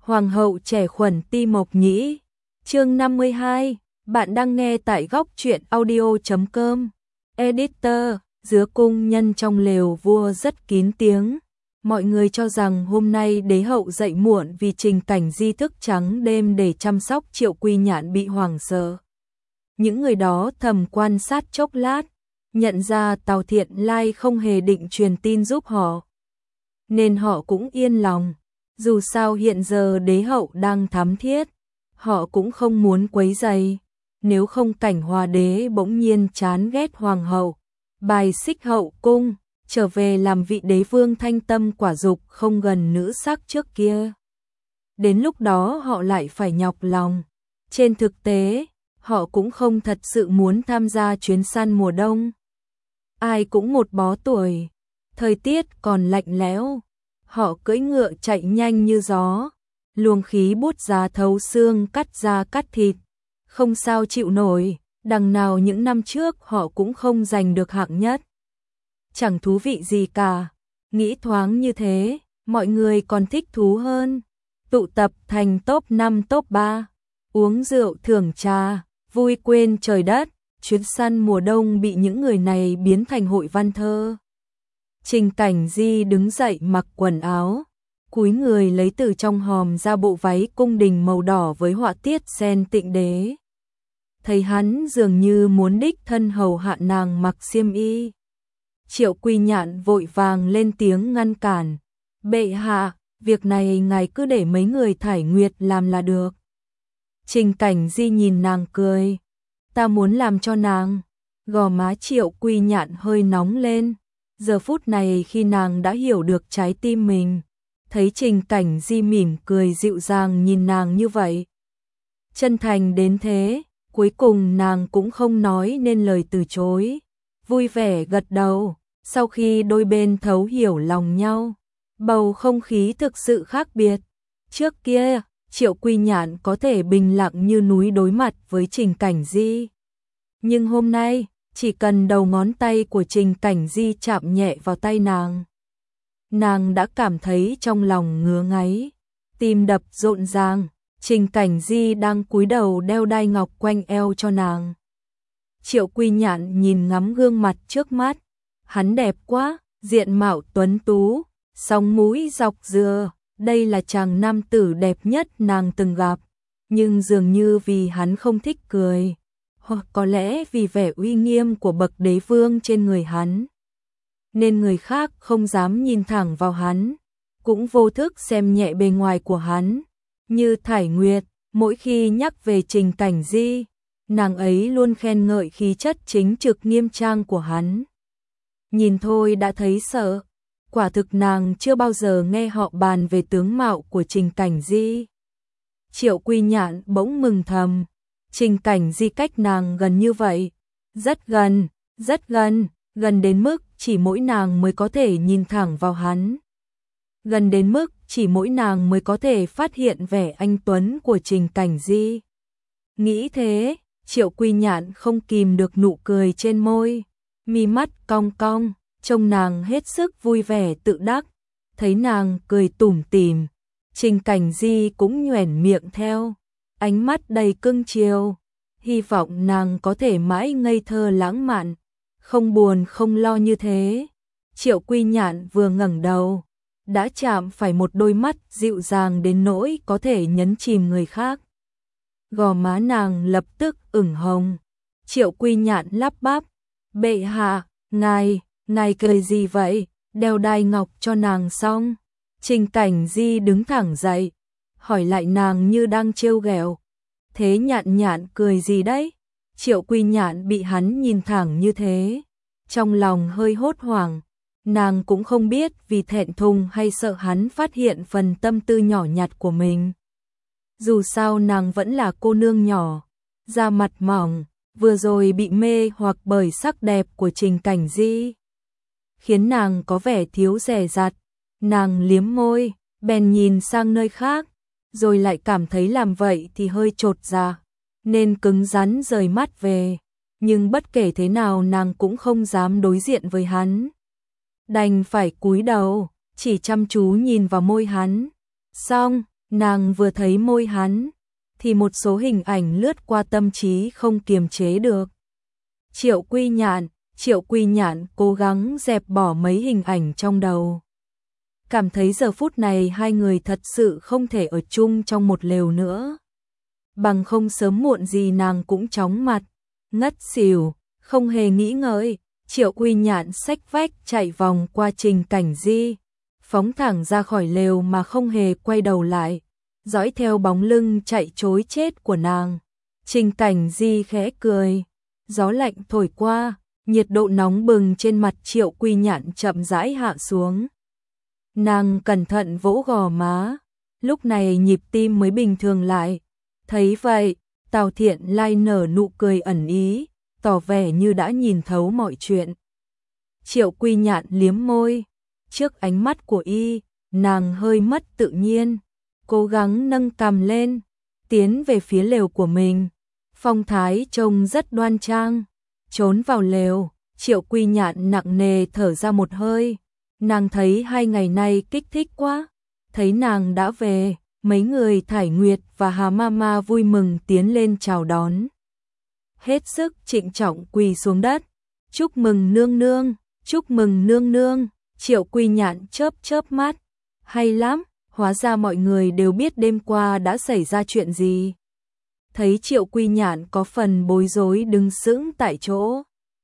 Hoàng hậu trẻ khuẩn Ti Mộc Nhĩ. Chương 52, bạn đang nghe tại góc truyện audio.com. Editor, giữa cung nhân trong lều vua rất kín tiếng. Mọi người cho rằng hôm nay đế hậu dậy muộn vì Trình Cảnh Di thức trắng đêm để chăm sóc Triệu Quy Nhạn bị hoảng sợ. Những người đó thầm quan sát chốc lát, nhận ra Tào Thiện Lai không hề định truyền tin giúp họ, nên họ cũng yên lòng. Dù sao hiện giờ đế hậu đang thám thiết, họ cũng không muốn quấy rầy. Nếu không Cảnh Hòa đế bỗng nhiên chán ghét hoàng hậu, bài xích hậu cung, trở về làm vị đế vương thanh tâm quả dục không gần nữ sắc trước kia. Đến lúc đó họ lại phải nhọc lòng. Trên thực tế, họ cũng không thật sự muốn tham gia chuyến săn mùa đông. Ai cũng một bó tuổi, thời tiết còn lạnh lẽo. Họ cưỡi ngựa chạy nhanh như gió, luồng khí bút giá thấu xương cắt da cắt thịt, không sao chịu nổi. Đằng nào những năm trước họ cũng không giành được hạng nhất. Chẳng thú vị gì cả. Nghĩ thoáng như thế, mọi người còn thích thú hơn. Tụ tập thành top 5 top 3, uống rượu thưởng trà, vui quên trời đất. Chuyến săn mùa đông bị những người này biến thành hội văn thơ. Trình Cảnh Di đứng dậy mặc quần áo, cúi người lấy từ trong hòm ra bộ váy cung đình màu đỏ với họa tiết sen tịnh đế. Thấy hắn dường như muốn đích thân hầu hạ nàng mặc xiêm y. Triệu Quy Nhạn vội vàng lên tiếng ngăn cản. Bệ hạ, việc này ngài cứ để mấy người Thải Nguyệt làm là được. Trình Cảnh Di nhìn nàng cười. Ta muốn làm cho nàng. Gò má Triệu Quy Nhạn hơi nóng lên. Giờ phút này khi nàng đã hiểu được trái tim mình, thấy Trình Cảnh Di mỉm cười dịu dàng nhìn nàng như vậy, chân thành đến thế, cuối cùng nàng cũng không nói nên lời từ chối, vui vẻ gật đầu. Sau khi đôi bên thấu hiểu lòng nhau, bầu không khí thực sự khác biệt. Trước kia, Triệu Quy Nhạn có thể bình lặng như núi đối mặt với Trình Cảnh Di, nhưng hôm nay chỉ cần đầu ngón tay của Trình Cảnh Di chạm nhẹ vào tay nàng đã cảm thấy trong lòng ngứa ngáy, tim đập rộn ràng. Trình Cảnh Di đang cúi đầu đeo đai ngọc quanh eo cho nàng. Triệu Quy Nhạn nhìn ngắm gương mặt trước mắt, hắn đẹp quá, diện mạo tuấn tú, sóng mũi dọc dừa, đây là chàng nam tử đẹp nhất nàng từng gặp, nhưng dường như vì hắn không thích cười, hoặc có lẽ vì vẻ uy nghiêm của bậc đế vương trên người hắn, nên người khác không dám nhìn thẳng vào hắn, cũng vô thức xem nhẹ bề ngoài của hắn. Như Thải Nguyệt, mỗi khi nhắc về Trình Cảnh Di, nàng ấy luôn khen ngợi khí chất chính trực nghiêm trang của hắn. Nhìn thôi đã thấy sợ. Quả thực nàng chưa bao giờ nghe họ bàn về tướng mạo của Trình Cảnh Di. Triệu Quy Nhạn bỗng mừng thầm. Trình Cảnh Di cách nàng gần như vậy, rất gần, gần đến mức chỉ mỗi nàng mới có thể nhìn thẳng vào hắn. Gần đến mức chỉ mỗi nàng mới có thể phát hiện vẻ anh tuấn của Trình Cảnh Di. Nghĩ thế, Triệu Quy Nhạn không kìm được nụ cười trên môi, mi mắt cong cong, trông nàng hết sức vui vẻ tự đắc. Thấy nàng cười tủm tỉm, Trình Cảnh Di cũng nhoẻn miệng theo, ánh mắt đầy cưng chiều, hy vọng nàng có thể mãi ngây thơ lãng mạn, không buồn không lo như thế. Triệu Quy Nhạn vừa ngẩng đầu, đã chạm phải một đôi mắt dịu dàng đến nỗi có thể nhấn chìm người khác. Gò má nàng lập tức ửng hồng. Triệu Quy Nhạn lắp bắp, bệ hạ, ngài cười gì vậy? Đeo đai ngọc cho nàng xong. Trình Cảnh Di đứng thẳng dậy, hỏi lại nàng như đang trêu ghẹo. Thế Nhạn cười gì đấy? Triệu Quy Nhạn bị hắn nhìn thẳng như thế, trong lòng hơi hốt hoảng. Nàng cũng không biết vì thẹn thùng hay sợ hắn phát hiện phần tâm tư nhỏ nhặt của mình. Dù sao nàng vẫn là cô nương nhỏ, da mặt mỏng, vừa rồi bị mê hoặc bởi sắc đẹp của Trình Cảnh Di, khiến nàng có vẻ thiếu dè dặt. Nàng liếm môi, bèn nhìn sang nơi khác, rồi lại cảm thấy làm vậy thì hơi chột dạ, nên cứng rắn rời mắt về. Nhưng bất kể thế nào nàng cũng không dám đối diện với hắn, đành phải cúi đầu, chỉ chăm chú nhìn vào môi hắn. Xong, Nàng vừa thấy môi hắn, thì một số hình ảnh lướt qua tâm trí không kiềm chế được. Triệu Quy Nhạn cố gắng dẹp bỏ mấy hình ảnh trong đầu. Cảm thấy giờ phút này hai người thật sự không thể ở chung trong một lều nữa. Bằng không sớm muộn gì nàng cũng chóng mặt, ngất xỉu, không hề nghĩ ngợi. Triệu Quy Nhạn xách vách chạy vòng qua Trình Cảnh Di, phóng thẳng ra khỏi lều mà không hề quay đầu lại, dõi theo bóng lưng chạy trối chết của nàng. Trình Cảnh Di khẽ cười, gió lạnh thổi qua, nhiệt độ nóng bừng trên mặt Triệu Quy Nhạn chậm rãi hạ xuống. Nàng cẩn thận vỗ gò má, lúc này nhịp tim mới bình thường lại. Thấy vậy, Tào Thiện Lai nở nụ cười ẩn ý, tỏ vẻ như đã nhìn thấu mọi chuyện. Triệu Quy Nhạn liếm môi, trước ánh mắt của y, nàng hơi mất tự nhiên, cố gắng nâng cằm lên, tiến về phía lều của mình. Phong thái trông rất đoan trang, trốn vào lều, Triệu Quy Nhạn nặng nề thở ra một hơi. Nàng thấy 2 ngày nay kích thích quá, thấy nàng đã về, mấy người Thải Nguyệt và Hà Mama vui mừng tiến lên chào đón. Hết sức trịnh trọng quỳ xuống đất, chúc mừng nương nương, chúc mừng nương nương. Triệu Quy Nhạn chớp chớp mắt, hay lắm, hóa ra mọi người đều biết đêm qua đã xảy ra chuyện gì. Thấy Triệu Quy Nhạn có phần bối rối đứng sững tại chỗ.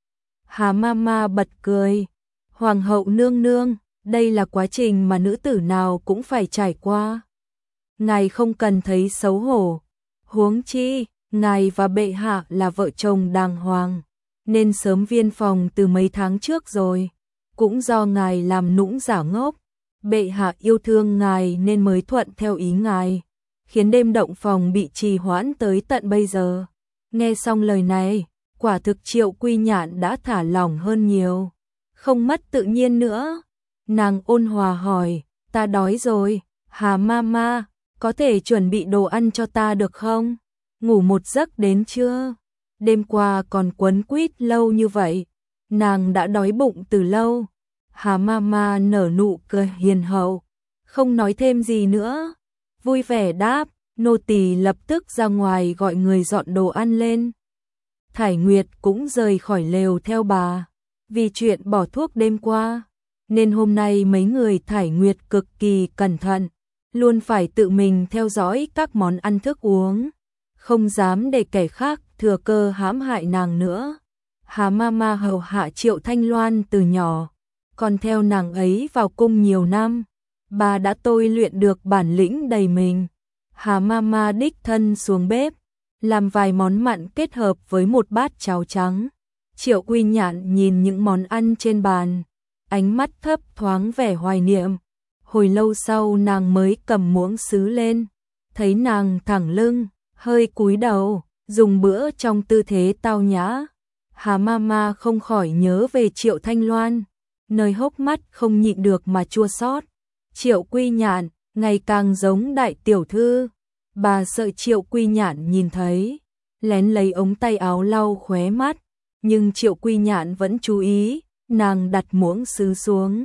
Hà Mama bật cười, Hoàng hậu nương nương, đây là quá trình mà nữ tử nào cũng phải trải qua. Ngài không cần thấy xấu hổ, huống chi, ngài và bệ hạ là vợ chồng đàng hoàng, nên sớm viên phòng từ mấy tháng trước rồi. Cũng do ngài làm nũng giả ngốc, bệ hạ yêu thương ngài nên mới thuận theo ý ngài, khiến đêm động phòng bị trì hoãn tới tận bây giờ. Nghe xong lời này, quả thực Triệu Quy Nhạn đã thả lỏng hơn nhiều, không mất tự nhiên nữa. Nàng ôn hòa hỏi, ta đói rồi, Hà Mama, có thể chuẩn bị đồ ăn cho ta được không? Ngủ một giấc đến chưa? Đêm qua còn quấn quýt lâu như vậy, nàng đã đói bụng từ lâu. Hà Mama nở nụ cười hiền hậu, không nói thêm gì nữa, vui vẻ đáp, nô tỳ lập tức ra ngoài gọi người dọn đồ ăn lên. Thải Nguyệt cũng rời khỏi lều theo bà, vì chuyện bỏ thuốc đêm qua, nên hôm nay mấy người Thải Nguyệt cực kỳ cẩn thận, luôn phải tự mình theo dõi các món ăn thức uống, không dám để kẻ khác thừa cơ hãm hại nàng nữa. Hà Mama hầu hạ Triệu Thanh Loan từ nhỏ, còn theo nàng ấy vào cung nhiều năm, bà đã tôi luyện được bản lĩnh đầy mình. Hà Mama đích thân xuống bếp, làm vài món mặn kết hợp với một bát cháo trắng. Triệu Quy Nhạn nhìn những món ăn trên bàn, ánh mắt thấp thoáng vẻ hoài niệm. Hồi lâu sau nàng mới cầm muỗng sứ lên, thấy nàng thẳng lưng, hơi cúi đầu, dùng bữa trong tư thế tao nhã. Hà Mama không khỏi nhớ về Triệu Thanh Loan, nơi hốc mắt không nhịn được mà chua xót. Triệu Quy Nhạn ngày càng giống đại tiểu thư, bà sợ Triệu Quy Nhạn nhìn thấy, lén lấy ống tay áo lau khóe mắt, nhưng Triệu Quy Nhạn vẫn chú ý, nàng đặt muỗng sứ xuống.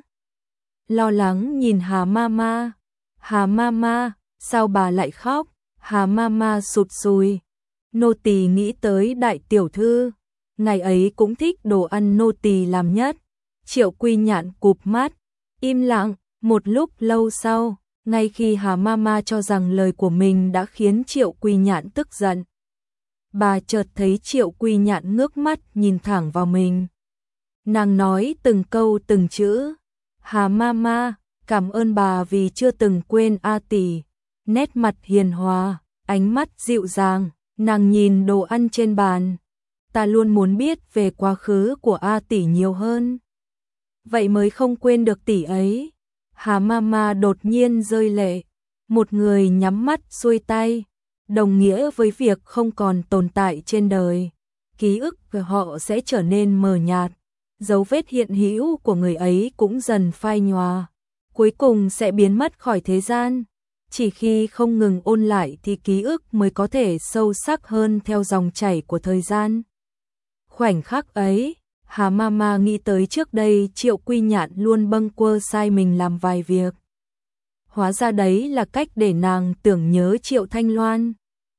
Lo lắng nhìn Hà Mama, Hà Mama, sao bà lại khóc? Hà Mama sụt sùi, nô tỳ nghĩ tới đại tiểu thư, ngày ấy cũng thích đồ ăn nô tỳ làm nhất. Triệu Quy Nhạn cụp mắt, im lặng, một lúc lâu sau, ngay khi Hà Mama cho rằng lời của mình đã khiến Triệu Quy Nhạn tức giận, bà chợt thấy Triệu Quy Nhạn ngước mắt nhìn thẳng vào mình. Nàng nói từng câu từng chữ, Hà Mama, cảm ơn bà vì chưa từng quên A tỷ. Nét mặt hiền hòa, ánh mắt dịu dàng, nàng nhìn đồ ăn trên bàn. Ta luôn muốn biết về quá khứ của A tỷ nhiều hơn, vậy mới không quên được tỷ ấy. Hà Mama đột nhiên rơi lệ, một người nhắm mắt xuôi tay, đồng nghĩa với việc không còn tồn tại trên đời. Ký ức về họ sẽ trở nên mờ nhạt, dấu vết hiện hữu của người ấy cũng dần phai nhòa, cuối cùng sẽ biến mất khỏi thế gian. Chỉ khi không ngừng ôn lại thì ký ức mới có thể sâu sắc hơn theo dòng chảy của thời gian. Khoảnh khắc ấy, Hà Mama nghĩ tới trước đây Triệu Quy Nhạn luôn bâng quơ sai mình làm vài việc. hóa ra đấy là cách để nàng tưởng nhớ Triệu Thanh Loan.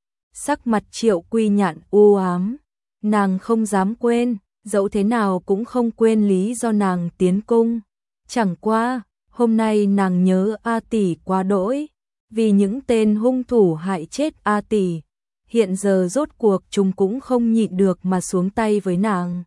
Sắc mặt Triệu Quy Nhạn u ám, nàng không dám quên, dẫu thế nào cũng không quên lý do nàng tiến cung. Chẳng qua, hôm nay nàng nhớ A tỷ quá đỗi, vì những tên hung thủ hại chết A tỷ. Hiện giờ rốt cuộc chúng cũng không nhịn được mà xuống tay với nàng.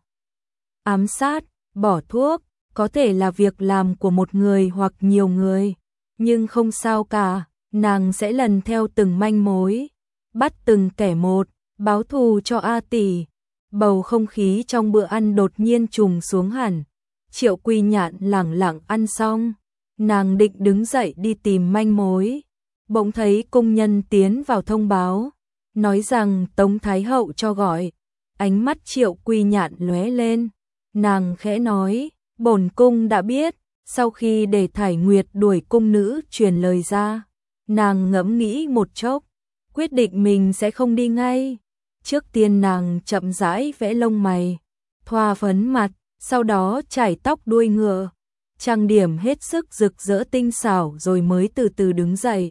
Ám sát, bỏ thuốc, có thể là việc làm của một người hoặc nhiều người, nhưng không sao cả, nàng sẽ lần theo từng manh mối, bắt từng kẻ một, báo thù cho A tỷ. Bầu không khí trong bữa ăn đột nhiên trùng xuống hẳn. Triệu Quy Nhạn lẳng lặng ăn xong, nàng định đứng dậy đi tìm manh mối, bỗng thấy cung nhân tiến vào thông báo, nói rằng Tống Thái Hậu cho gọi. Ánh mắt Triệu Quy Nhạn lóe lên, nàng khẽ nói, bổn cung đã biết. Sau khi để Thải Nguyệt đuổi cung nữ truyền lời ra, nàng ngẫm nghĩ một chốc, quyết định mình sẽ không đi ngay. Trước tiên nàng chậm rãi vẽ lông mày, thoa phấn mặt, sau đó chải tóc đuôi ngựa, trang điểm hết sức rực rỡ tinh xảo rồi mới từ từ đứng dậy.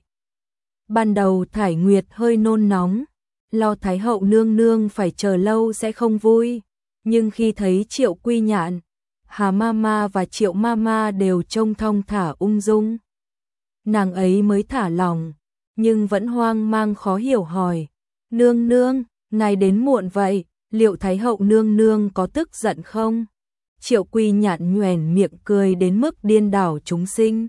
Ban đầu Thải Nguyệt hơi nôn nóng, lo Thái Hậu nương nương phải chờ lâu sẽ không vui, nhưng khi thấy Triệu Quy Nhạn, Hà Mama và Triệu Mama đều trông thong thả ung dung, nàng ấy mới thả lòng, nhưng vẫn hoang mang khó hiểu hỏi, nương nương, ngài đến muộn vậy, liệu Thái Hậu nương nương có tức giận không? Triệu Quy Nhạn nhoẻn miệng cười đến mức điên đảo chúng sinh.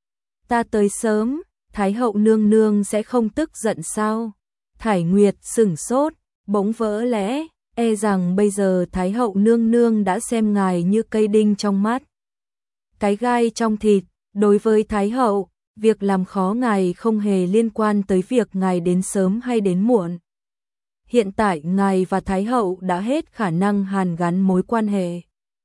Ta tới sớm, Thái Hậu nương nương sẽ không tức giận sao? Thải Nguyệt sửng sốt, bỗng vỡ lẽ, e rằng bây giờ Thái Hậu nương nương đã xem ngài như cây đinh trong mắt, cái gai trong thịt. Đối với Thái Hậu, việc làm khó ngài không hề liên quan tới việc ngài đến sớm hay đến muộn. Hiện tại ngài và Thái Hậu đã hết khả năng hàn gắn mối quan hệ.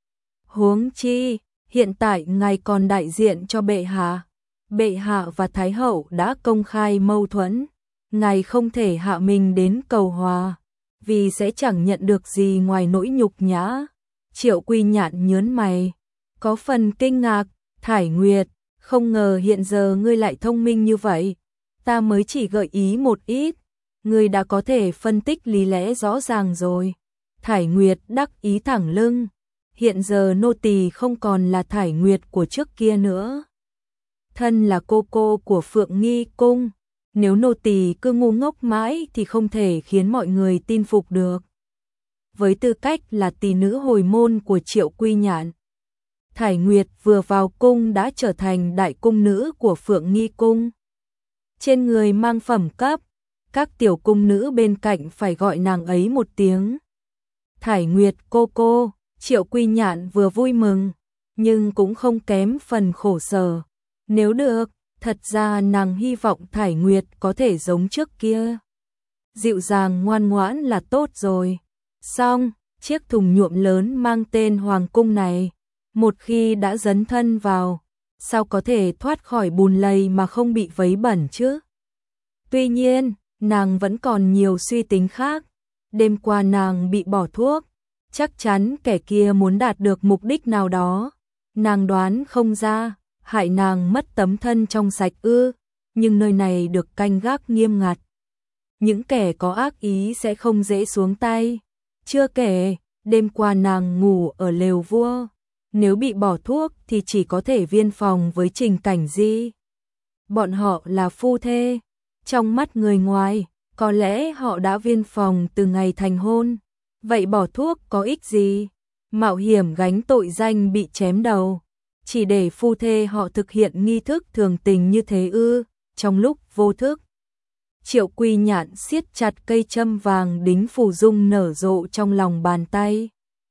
Huống chi, hiện tại ngài còn đại diện cho bệ hạ. Bệ hạ và Thái Hậu đã công khai mâu thuẫn, ngài không thể hạ mình đến cầu hòa, vì sẽ chẳng nhận được gì ngoài nỗi nhục nhã. Triệu Quy Nhạn nhớn mày, có phần kinh ngạc, Thải Nguyệt, không ngờ hiện giờ ngươi lại thông minh như vậy, ta mới chỉ gợi ý một ít, ngươi đã có thể phân tích lý lẽ rõ ràng rồi. Thải Nguyệt đắc ý thẳng lưng, hiện giờ nô tỳ không còn là Thải Nguyệt của trước kia nữa. Thân là cô cô của Phượng Nghi Cung, nếu nô tỳ cứ ngu ngốc mãi thì không thể khiến mọi người tin phục được. Với tư cách là tỷ nữ hồi môn của Triệu Quy Nhạn, Thải Nguyệt vừa vào cung đã trở thành đại cung nữ của Phượng Nghi Cung. Trên người mang phẩm cấp, các tiểu cung nữ bên cạnh phải gọi nàng ấy một tiếng Thải Nguyệt cô cô. Triệu Quy Nhạn vừa vui mừng, nhưng cũng không kém phần khổ sở. Nếu được, thật ra nàng hy vọng Thải Nguyệt có thể giống trước kia, dịu dàng ngoan ngoãn là tốt rồi. Xong, chiếc thùng nhuộm lớn mang tên Hoàng Cung này, một khi đã dấn thân vào, sao có thể thoát khỏi bùn lầy mà không bị vấy bẩn chứ? Tuy nhiên, nàng vẫn còn nhiều suy tính khác. Đêm qua nàng bị bỏ thuốc, chắc chắn kẻ kia muốn đạt được mục đích nào đó. Nàng đoán không ra, hại nàng mất tấm thân trong sạch ư, nhưng nơi này được canh gác nghiêm ngặt. Những kẻ có ác ý sẽ không dễ xuống tay. Chưa kể, đêm qua nàng ngủ ở lều vua, nếu bị bỏ thuốc thì chỉ có thể viên phòng với Trình Cảnh Di. Bọn họ là phu thê, trong mắt người ngoài, có lẽ họ đã viên phòng từ ngày thành hôn. Vậy bỏ thuốc có ích gì? Mạo hiểm gánh tội danh bị chém đầu, chỉ để phu thê họ thực hiện nghi thức thường tình như thế ư? Trong lúc vô thức, Triệu Quy Nhạn siết chặt cây châm vàng đính phù dung nở rộ trong lòng bàn tay.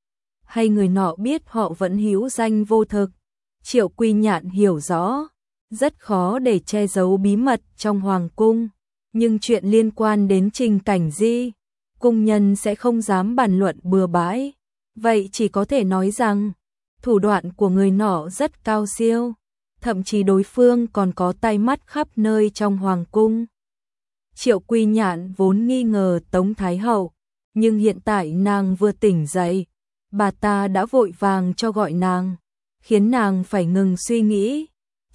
Hay người nọ biết họ vẫn hữu danh vô thực? Triệu Quy Nhạn hiểu rõ, rất khó để che giấu bí mật trong hoàng cung, nhưng chuyện liên quan đến Trình Cảnh Di, cung nhân sẽ không dám bàn luận bừa bãi, vậy chỉ có thể nói rằng thủ đoạn của người nọ rất cao siêu, thậm chí đối phương còn có tay mắt khắp nơi trong hoàng cung. Triệu Quy Nhạn vốn nghi ngờ Tống Thái Hậu, nhưng hiện tại nàng vừa tỉnh dậy, bà ta đã vội vàng cho gọi nàng, khiến nàng phải ngừng suy nghĩ.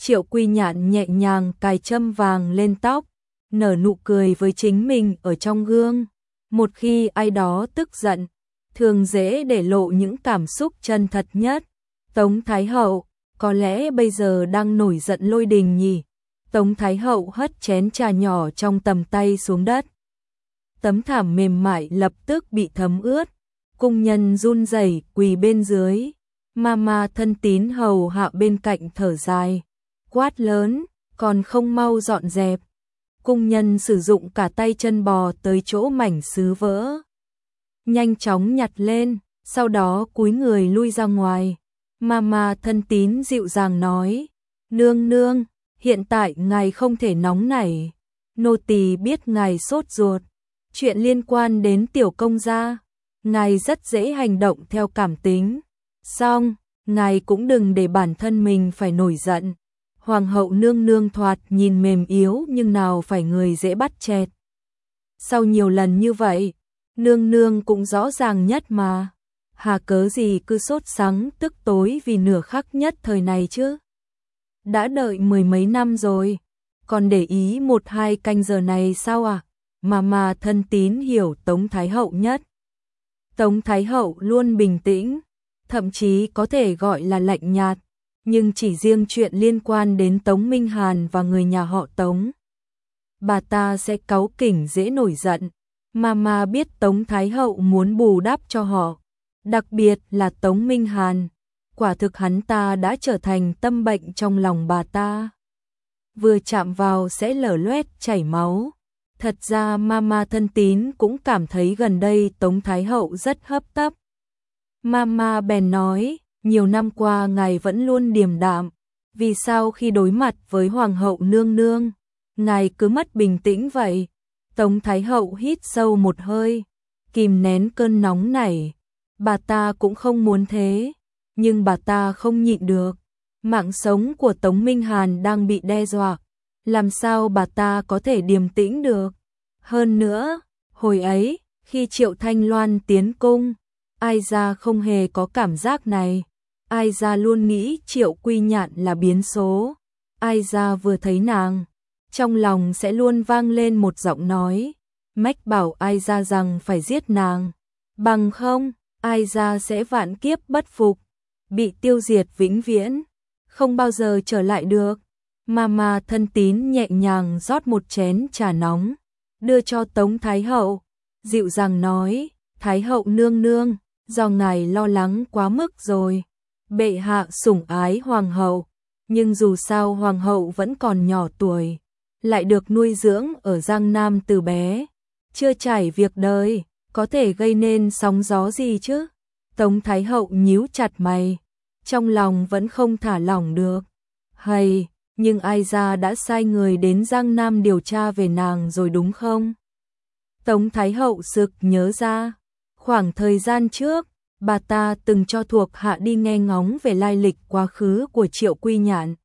Triệu Quy Nhạn nhẹ nhàng cài châm vàng lên tóc, nở nụ cười với chính mình ở trong gương. Một khi ai đó tức giận, thường dễ để lộ những cảm xúc chân thật nhất. Tống Thái Hậu, có lẽ bây giờ đang nổi giận lôi đình nhỉ? Tống Thái Hậu hất chén trà nhỏ trong tầm tay xuống đất. Tấm thảm mềm mại lập tức bị thấm ướt. Cung nhân run rẩy quỳ bên dưới. Mama thân tín hầu hạ bên cạnh thở dài, quát lớn, còn không mau dọn dẹp. Cung nhân sử dụng cả tay chân bò tới chỗ mảnh sứ vỡ, nhanh chóng nhặt lên, sau đó cúi người lui ra ngoài. Mama thân tín dịu dàng nói, nương nương, hiện tại ngài không thể nóng nảy. Nô tỳ biết ngài sốt ruột, chuyện liên quan đến tiểu công gia, ngài rất dễ hành động theo cảm tính. Xong, ngài cũng đừng để bản thân mình phải nổi giận. Hoàng hậu nương nương thoạt nhìn mềm yếu nhưng nào phải người dễ bắt chẹt. Sau nhiều lần như vậy, nương nương cũng rõ ràng nhất mà. Hà cớ gì cứ sốt sắng tức tối vì nửa khắc nhất thời này chứ. Đã đợi mười mấy năm rồi, còn để ý 1-2 canh giờ này sao à? Mà thân tín hiểu Tống Thái Hậu nhất. Tống Thái Hậu luôn bình tĩnh, thậm chí có thể gọi là lạnh nhạt, nhưng chỉ riêng chuyện liên quan đến Tống Minh Hàn và người nhà họ Tống, bà ta sẽ cáu kỉnh dễ nổi giận. Mà biết Tống Thái Hậu muốn bù đắp cho họ, đặc biệt là Tống Minh Hàn. Quả thực hắn ta đã trở thành tâm bệnh trong lòng bà ta, vừa chạm vào sẽ lở loét chảy máu. Thật ra Mama thân tín cũng cảm thấy gần đây Tống Thái Hậu rất hấp tấp. Mama bèn nói, nhiều năm qua ngài vẫn luôn điềm đạm, vì sao khi đối mặt với Hoàng hậu nương nương, ngài cứ mất bình tĩnh vậy? Tống Thái Hậu hít sâu một hơi, kìm nén cơn nóng nảy. Bà ta cũng không muốn thế, nhưng bà ta không nhịn được. Mạng sống của Tống Minh Hàn đang bị đe dọa, làm sao bà ta có thể điềm tĩnh được? Hơn nữa, hồi ấy, khi Triệu Thanh Loan tiến cung, ai ra không hề có cảm giác này. Ai ra luôn nghĩ Triệu Quy Nhạn là biến số. Ai ra vừa thấy nàng, trong lòng sẽ luôn vang lên một giọng nói, mách bảo ai ra rằng phải giết nàng, bằng không, ai ra sẽ vạn kiếp bất phục, bị tiêu diệt vĩnh viễn, không bao giờ trở lại được. Mama thân tín nhẹ nhàng rót một chén trà nóng, đưa cho Tống Thái Hậu, dịu dàng nói, Thái Hậu nương nương, do ngài lo lắng quá mức rồi. Bệ hạ sủng ái hoàng hậu, nhưng dù sao hoàng hậu vẫn còn nhỏ tuổi, lại được nuôi dưỡng ở Giang Nam từ bé, chưa trải việc đời, có thể gây nên sóng gió gì chứ? Tống Thái Hậu nhíu chặt mày, trong lòng vẫn không thả lỏng được. Hay, nhưng ai ra đã sai người đến Giang Nam điều tra về nàng rồi đúng không? Tống Thái Hậu sực nhớ ra, khoảng thời gian trước, bà ta từng cho thuộc hạ đi nghe ngóng về lai lịch quá khứ của Triệu Quy Nhạn.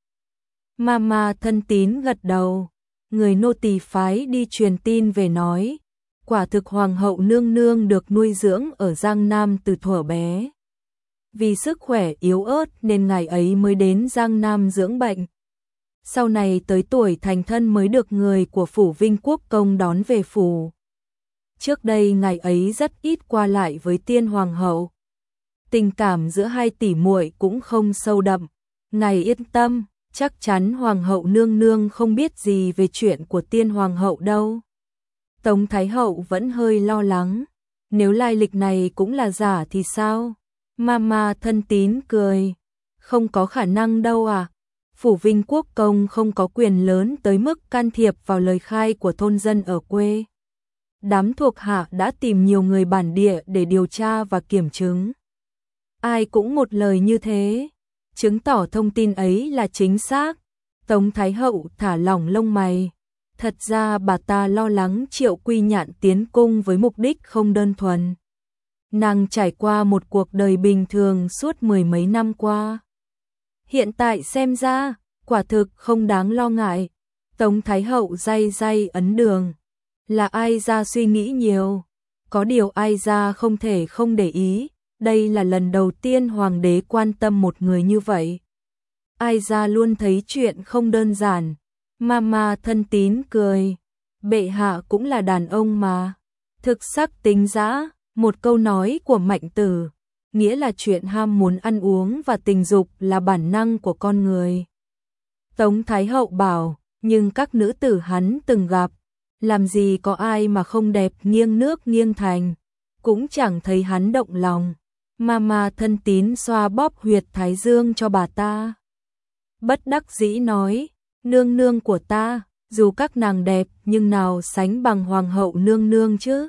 Mama thân tín gật đầu, người nô tỳ phái đi truyền tin về nói, quả thực hoàng hậu nương nương được nuôi dưỡng ở Giang Nam từ thuở bé. Vì sức khỏe yếu ớt nên ngày ấy mới đến Giang Nam dưỡng bệnh. Sau này tới tuổi thành thân mới được người của phủ Vinh Quốc công đón về phủ. Trước đây ngày ấy rất ít qua lại với Tiên hoàng hậu. Tình cảm giữa hai tỷ muội cũng không sâu đậm. Ngài yên tâm, chắc chắn hoàng hậu nương nương không biết gì về chuyện của Tiên hoàng hậu đâu. Tống Thái Hậu vẫn hơi lo lắng, nếu lai lịch này cũng là giả thì sao? Mama thân tín cười, không có khả năng đâu à. Phủ Vinh Quốc công không có quyền lớn tới mức can thiệp vào lời khai của thôn dân ở quê. Đám thuộc hạ đã tìm nhiều người bản địa để điều tra và kiểm chứng. Ai cũng một lời như thế, chứng tỏ thông tin ấy là chính xác. Tống Thái Hậu thả lỏng lông mày. Thật ra bà ta lo lắng Triệu Quy Nhạn tiến cung với mục đích không đơn thuần. Nàng trải qua một cuộc đời bình thường suốt mười mấy năm qua. Hiện tại xem ra, quả thực không đáng lo ngại. Tống Thái Hậu day day ấn đường. Là ai ra suy nghĩ nhiều. Có điều ai ra không thể không để ý. Đây là lần đầu tiên hoàng đế quan tâm một người như vậy. ai ra luôn thấy chuyện không đơn giản. Mama thân tín cười, bệ hạ cũng là đàn ông mà. Thực sắc tính dã, một câu nói của Mạnh Tử, nghĩa là chuyện ham muốn ăn uống và tình dục là bản năng của con người. Tống Thái Hậu bảo, nhưng các nữ tử hắn từng gặp, làm gì có ai mà không đẹp nghiêng nước nghiêng thành, cũng chẳng thấy hắn động lòng. Mama thân tín xoa bóp huyệt thái dương cho bà ta. Bất đắc dĩ nói, nương nương của ta, dù các nàng đẹp nhưng nào sánh bằng hoàng hậu nương nương chứ.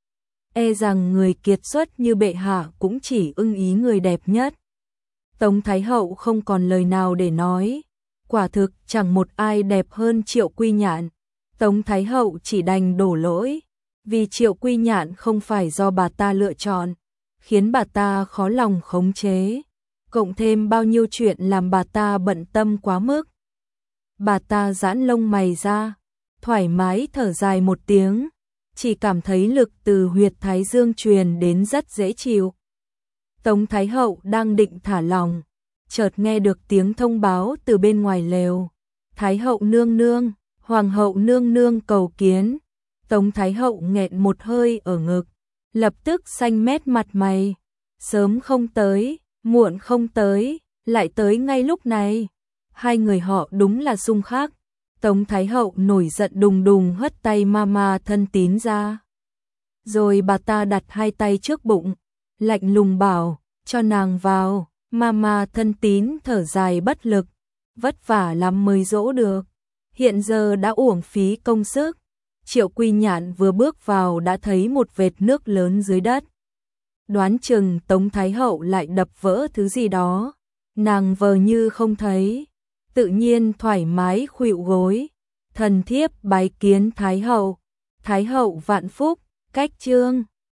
E rằng người kiệt xuất như bệ hạ cũng chỉ ưng ý người đẹp nhất. Tống Thái Hậu không còn lời nào để nói. Quả thực chẳng một ai đẹp hơn Triệu Quy Nhạn. Tống Thái Hậu chỉ đành đổ lỗi, vì Triệu Quy Nhạn không phải do bà ta lựa chọn, khiến bà ta khó lòng khống chế, cộng thêm bao nhiêu chuyện làm bà ta bận tâm quá mức. Bà ta giãn lông mày ra, thoải mái thở dài một tiếng, chỉ cảm thấy lực từ huyệt thái dương truyền đến rất dễ chịu. Tống Thái Hậu đang định thả lỏng, chợt nghe được tiếng thông báo từ bên ngoài lều. Thái Hậu nương nương, Hoàng hậu nương nương cầu kiến. Tống Thái Hậu nghẹn một hơi ở ngực, lập tức xanh mét mặt mày. Sớm không tới, muộn không tới, lại tới ngay lúc này. Hai người họ đúng là xung khắc. Tống Thái Hậu nổi giận đùng đùng hất tay Mama thân tín ra. Rồi bà ta đặt hai tay trước bụng, lạnh lùng bảo, cho nàng vào. Mama thân tín thở dài bất lực, vất vả lắm mới dỗ được. Hiện giờ đã uổng phí công sức. Triệu Quy Nhạn vừa bước vào đã thấy một vệt nước lớn dưới đất. Đoán chừng Tống Thái Hậu lại đập vỡ thứ gì đó. Nàng vờ như không thấy, tự nhiên thoải mái khuỵu gối. Thần thiếp bái kiến Thái Hậu. Thái Hậu vạn phúc, cách chương.